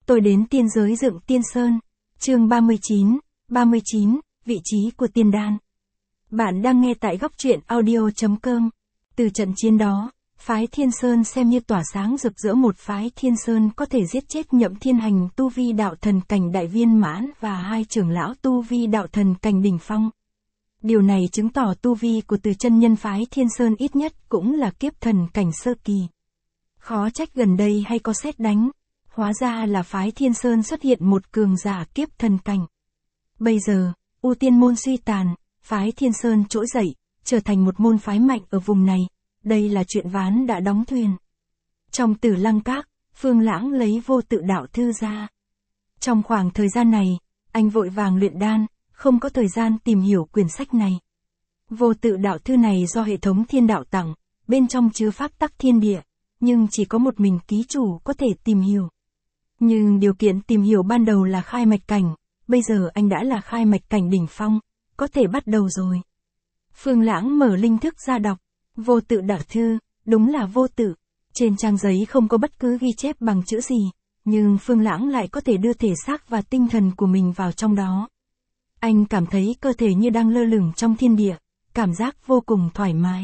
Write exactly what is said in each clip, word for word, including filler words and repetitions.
Tôi đến tiên giới dựng tiên sơn. Chương ba mươi chín, ba mươi chín, vị trí của tiên đan. Bạn đang nghe tại góc truyện audio chấm com. Từ trận chiến đó, phái Thiên Sơn xem như tỏa sáng rực rỡ, một phái Thiên Sơn có thể giết chết Nhậm Thiên Hành tu vi đạo thần cảnh đại viên mãn và hai trưởng lão tu vi đạo thần cảnh đỉnh phong. Điều này chứng tỏ tu vi của Từ chân nhân phái Thiên Sơn ít nhất cũng là kiếp thần cảnh sơ kỳ. Khó trách gần đây hay có sét đánh. Hóa ra là phái Thiên Sơn xuất hiện một cường giả kiếp thần cảnh. Bây giờ, U Tiên môn suy tàn, phái Thiên Sơn trỗi dậy, trở thành một môn phái mạnh ở vùng này. Đây là chuyện ván đã đóng thuyền. Trong Tử Lăng Các, Phương Lãng lấy Vô Tự Đạo Thư ra. Trong khoảng thời gian này, anh vội vàng luyện đan, không có thời gian tìm hiểu quyển sách này. Vô Tự Đạo Thư này do hệ thống thiên đạo tặng, bên trong chứa pháp tắc thiên địa, nhưng chỉ có một mình ký chủ có thể tìm hiểu. Nhưng điều kiện tìm hiểu ban đầu là khai mạch cảnh, bây giờ anh đã là khai mạch cảnh đỉnh phong, có thể bắt đầu rồi. Phương Lãng mở linh thức ra đọc, Vô Tự Đạo Thư, đúng là vô tự. Trên trang giấy không có bất cứ ghi chép bằng chữ gì, nhưng Phương Lãng lại có thể đưa thể xác và tinh thần của mình vào trong đó. Anh cảm thấy cơ thể như đang lơ lửng trong thiên địa, cảm giác vô cùng thoải mái.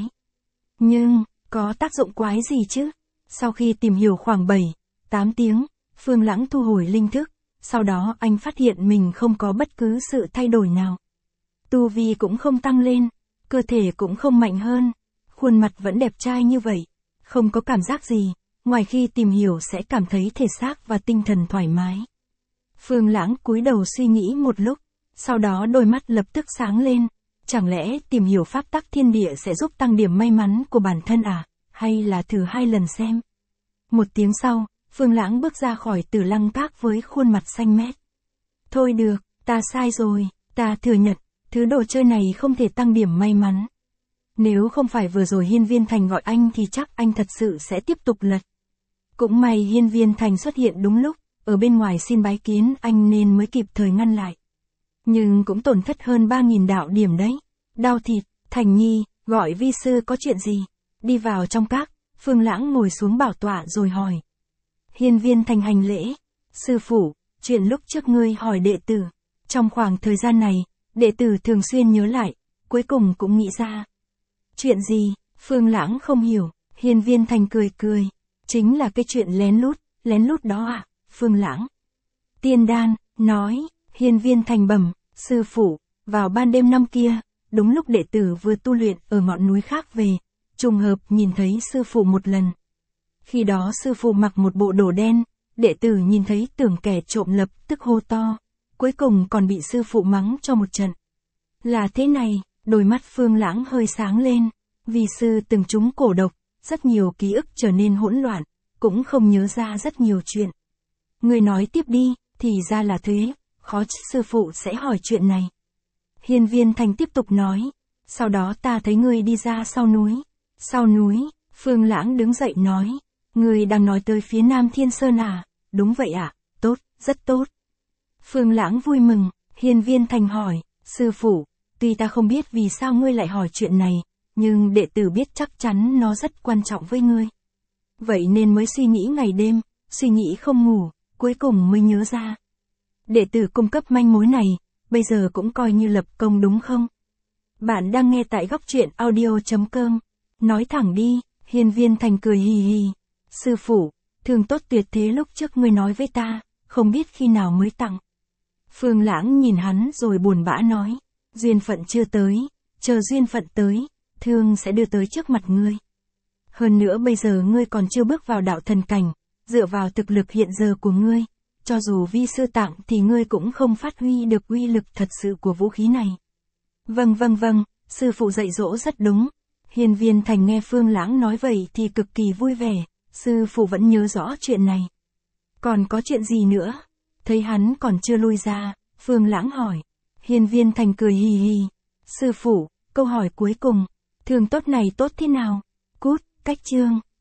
Nhưng, có tác dụng quái gì chứ? Sau khi tìm hiểu khoảng bảy, tám tiếng, Phương Lãng thu hồi linh thức, sau đó anh phát hiện mình không có bất cứ sự thay đổi nào. Tu vi cũng không tăng lên, cơ thể cũng không mạnh hơn, khuôn mặt vẫn đẹp trai như vậy, không có cảm giác gì, ngoài khi tìm hiểu sẽ cảm thấy thể xác và tinh thần thoải mái. Phương Lãng cúi đầu suy nghĩ một lúc, sau đó đôi mắt lập tức sáng lên, chẳng lẽ tìm hiểu pháp tắc thiên địa sẽ giúp tăng điểm may mắn của bản thân à, hay là thử hai lần xem. Một tiếng sau, Phương Lãng bước ra khỏi Tử Lăng Các với khuôn mặt xanh mét. Thôi được, ta sai rồi, ta thừa nhận, thứ đồ chơi này không thể tăng điểm may mắn. Nếu không phải vừa rồi Hiên Viên Thành gọi anh thì chắc anh thật sự sẽ tiếp tục lật. Cũng may Hiên Viên Thành xuất hiện đúng lúc, ở bên ngoài xin bái kiến anh nên mới kịp thời ngăn lại. Nhưng cũng tổn thất hơn ba nghìn đạo điểm đấy. Đau thịt, Thành Nhi, gọi vi sư có chuyện gì? Đi vào trong các, Phương Lãng ngồi xuống bảo tọa rồi hỏi. Hiên Viên Thành hành lễ. Sư phụ, chuyện lúc trước ngươi hỏi đệ tử. Trong khoảng thời gian này, đệ tử thường xuyên nhớ lại, cuối cùng cũng nghĩ ra. Chuyện gì? Phương Lãng không hiểu. Hiên Viên Thành cười cười. Chính là cái chuyện lén lút, lén lút đó à, Phương Lãng. Tiên đan, nói, Hiên Viên Thành bẩm, sư phụ, vào ban đêm năm kia, đúng lúc đệ tử vừa tu luyện ở ngọn núi khác về, trùng hợp nhìn thấy sư phụ một lần. Khi đó sư phụ mặc một bộ đồ đen, đệ tử nhìn thấy tưởng kẻ trộm lập tức hô to, cuối cùng còn bị sư phụ mắng cho một trận. Là thế này, đôi mắt Phương Lãng hơi sáng lên, vì sư từng trúng cổ độc, rất nhiều ký ức trở nên hỗn loạn, cũng không nhớ ra rất nhiều chuyện. Người nói tiếp đi, thì ra là thế, khó sư phụ sẽ hỏi chuyện này. Hiên Viên Thành tiếp tục nói, sau đó ta thấy ngươi đi ra sau núi. Sau núi, Phương Lãng đứng dậy nói, ngươi đang nói tới phía Nam Thiên Sơn à? Đúng vậy ạ, à? Tốt, rất tốt. Phương Lãng vui mừng, Hiên Viên Thành hỏi, sư phụ, tuy ta không biết vì sao ngươi lại hỏi chuyện này, nhưng đệ tử biết chắc chắn nó rất quan trọng với ngươi. Vậy nên mới suy nghĩ ngày đêm, suy nghĩ không ngủ, cuối cùng mới nhớ ra. Đệ tử cung cấp manh mối này, bây giờ cũng coi như lập công đúng không? Bạn đang nghe tại góc truyện audio chấm com. Nói thẳng đi, Hiên Viên Thành cười hì hì. Sư phụ, thường tốt tuyệt thế lúc trước ngươi nói với ta, không biết khi nào mới tặng. Phương Lãng nhìn hắn rồi buồn bã nói, duyên phận chưa tới, chờ duyên phận tới, thương sẽ đưa tới trước mặt ngươi. Hơn nữa bây giờ ngươi còn chưa bước vào đạo thần cảnh, dựa vào thực lực hiện giờ của ngươi, cho dù vi sư tặng thì ngươi cũng không phát huy được uy lực thật sự của vũ khí này. Vâng vâng vâng, sư phụ dạy dỗ rất đúng. Hiên Viên Thành nghe Phương Lãng nói vậy thì cực kỳ vui vẻ, sư phụ vẫn nhớ rõ chuyện này. Còn có chuyện gì nữa? Thấy hắn còn chưa lui ra, Phương Lãng hỏi. Hiên Viên Thành cười hì hì. Sư phụ, câu hỏi cuối cùng, thường tốt này tốt thế nào? Cút, cách chương.